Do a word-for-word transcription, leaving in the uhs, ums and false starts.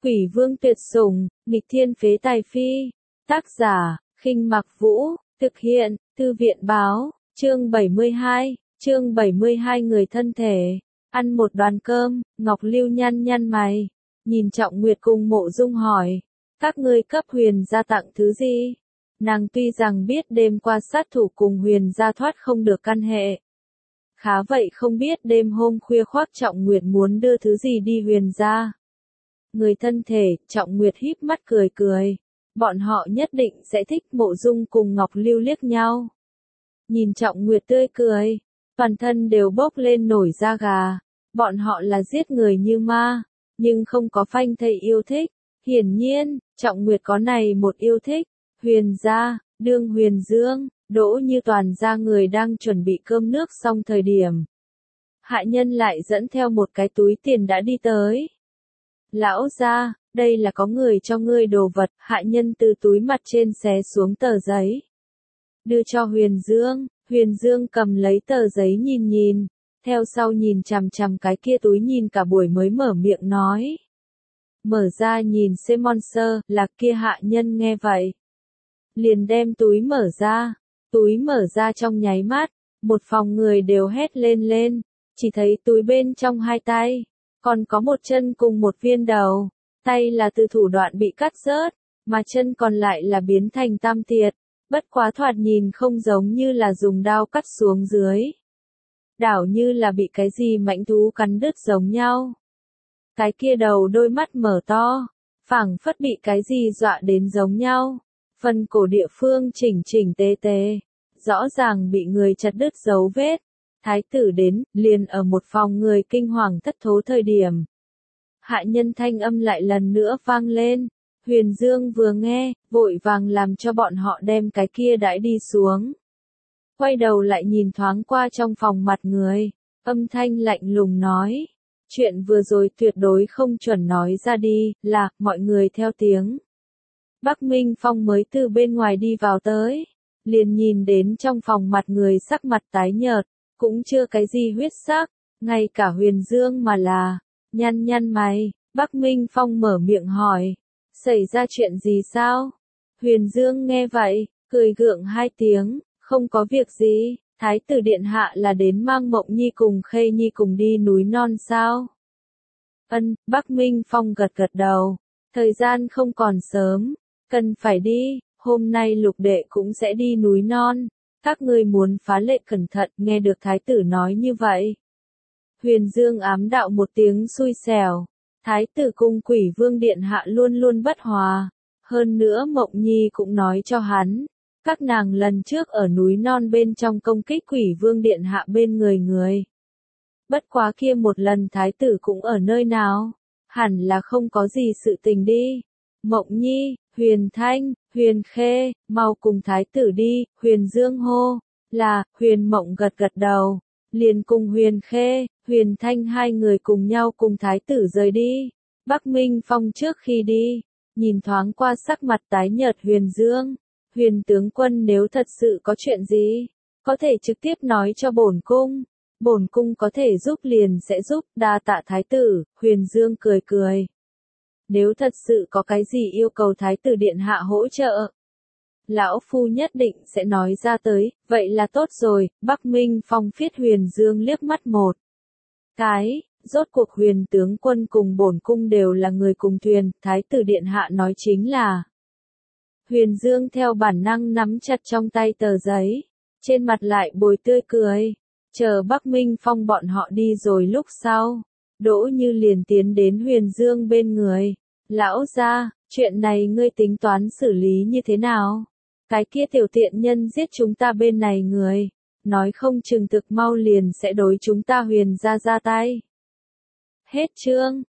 Quỷ vương tuyệt sủng, nghịch thiên phế tài phi. Tác giả, Khinh Mặc Vũ, thực hiện, Thư viện báo, chương bảy mươi hai, chương bảy mươi hai người thân thể. Ăn một đoàn cơm, Ngọc Lưu nhăn nhăn mày, nhìn Trọng Nguyệt cùng Mộ Dung hỏi, các ngươi cấp Huyền gia tặng thứ gì? Nàng tuy rằng biết đêm qua sát thủ cùng Huyền gia thoát không được căn hệ. Khá vậy không biết đêm hôm khuya khoác Trọng Nguyệt muốn đưa thứ gì đi Huyền gia. Người thân thể, Trọng Nguyệt híp mắt cười cười. Bọn họ nhất định sẽ thích. Mộ Dung cùng Ngọc Lưu liếc nhau. Nhìn Trọng Nguyệt tươi cười, toàn thân đều bốc lên nổi da gà. Bọn họ là giết người như ma, nhưng không có phanh thây yêu thích. Hiển nhiên, Trọng Nguyệt có này một yêu thích. Huyền gia, đương Huyền Dương, Đỗ Như Toàn gia người đang chuẩn bị cơm nước xong thời điểm. Hạ nhân lại dẫn theo một cái túi tiền đã đi tới. Lão gia, đây là có người cho ngươi đồ vật. Hạ nhân từ túi mặt trên xé xuống tờ giấy. Đưa cho Huyền Dương. Huyền Dương cầm lấy tờ giấy nhìn nhìn. Theo sau nhìn chằm chằm cái kia túi nhìn cả buổi mới mở miệng nói. Mở ra nhìn xem monster, là kia hạ nhân nghe vậy. Liền đem túi mở ra. Túi mở ra trong nháy mắt. Một phòng người đều hét lên lên. Chỉ thấy túi bên trong hai tay. Còn có một chân cùng một viên đầu. Tay là từ thủ đoạn bị cắt rớt. Mà chân còn lại là biến thành tam tiệt. Bất quá thoạt nhìn không giống như là dùng đao cắt xuống dưới. Đảo như là bị cái gì mãnh thú cắn đứt giống nhau. Cái kia đầu đôi mắt mở to. Phảng phất bị cái gì dọa đến giống nhau. Phần cổ địa phương chỉnh chỉnh tề tề. Rõ ràng bị người chặt đứt dấu vết. Thái tử đến, liền ở một phòng người kinh hoàng thất thố thời điểm. Hạ nhân thanh âm lại lần nữa vang lên. Huyền Dương vừa nghe, vội vàng làm cho bọn họ đem cái kia đãi đi xuống. Quay đầu lại nhìn thoáng qua trong phòng mặt người. Âm thanh lạnh lùng nói. Chuyện vừa rồi tuyệt đối không chuẩn nói ra đi, là, mọi người theo tiếng. Bắc Minh Phong mới từ bên ngoài đi vào tới. Liền nhìn đến trong phòng mặt người sắc mặt tái nhợt. Cũng chưa cái gì huyết sắc, ngay cả Huyền Dương mà là, nhăn nhăn mày. Bắc Minh Phong mở miệng hỏi, xảy ra chuyện gì sao? Huyền Dương nghe vậy, cười gượng hai tiếng, không có việc gì. Thái tử điện hạ là đến mang Mộng Nhi cùng Khê Nhi cùng đi núi non sao? Ân, Bắc Minh Phong gật gật đầu, thời gian không còn sớm, cần phải đi, hôm nay Lục đệ cũng sẽ đi núi non. Các ngươi muốn phá lệ cẩn thận. Nghe được thái tử nói như vậy. Huyền Dương ám đạo một tiếng xui xẻo. Thái tử cung Quỷ Vương điện hạ luôn luôn bất hòa. Hơn nữa Mộng Nhi cũng nói cho hắn. Các nàng lần trước ở núi non bên trong công kích Quỷ Vương điện hạ bên người người. Bất quá kia một lần thái tử cũng ở nơi nào. Hẳn là không có gì sự tình đi. Mộng Nhi, Huyền Thanh, Huyền Khê, mau cùng thái tử đi. Huyền Dương hô, là, Huyền Mộng gật gật đầu, liền cùng Huyền Khê, Huyền Thanh hai người cùng nhau cùng thái tử rời đi. Bắc Minh Phong trước khi đi, nhìn thoáng qua sắc mặt tái nhợt Huyền Dương. Huyền tướng quân nếu thật sự có chuyện gì, có thể trực tiếp nói cho bổn cung. Bổn cung có thể giúp liền sẽ giúp. Đa tạ thái tử. Huyền Dương cười cười. Nếu thật sự có cái gì yêu cầu thái tử điện hạ hỗ trợ, lão phu nhất định sẽ nói ra tới. Vậy là tốt rồi. Bắc Minh Phong phiết Huyền Dương liếc mắt một cái. Rốt cuộc Huyền tướng quân cùng bổn cung đều là người cùng thuyền. Thái tử điện hạ nói chính là. Huyền Dương theo bản năng nắm chặt trong tay tờ giấy, trên mặt lại bồi tươi cười. Chờ Bắc Minh Phong bọn họ đi rồi lúc sau, Đỗ Như liền tiến đến Huyền Dương bên người. Lão gia, chuyện này ngươi tính toán xử lý như thế nào? Cái kia tiểu tiện nhân giết chúng ta bên này người, nói không chừng thực mau liền sẽ đối chúng ta Huyền gia ra tay. Hết chương.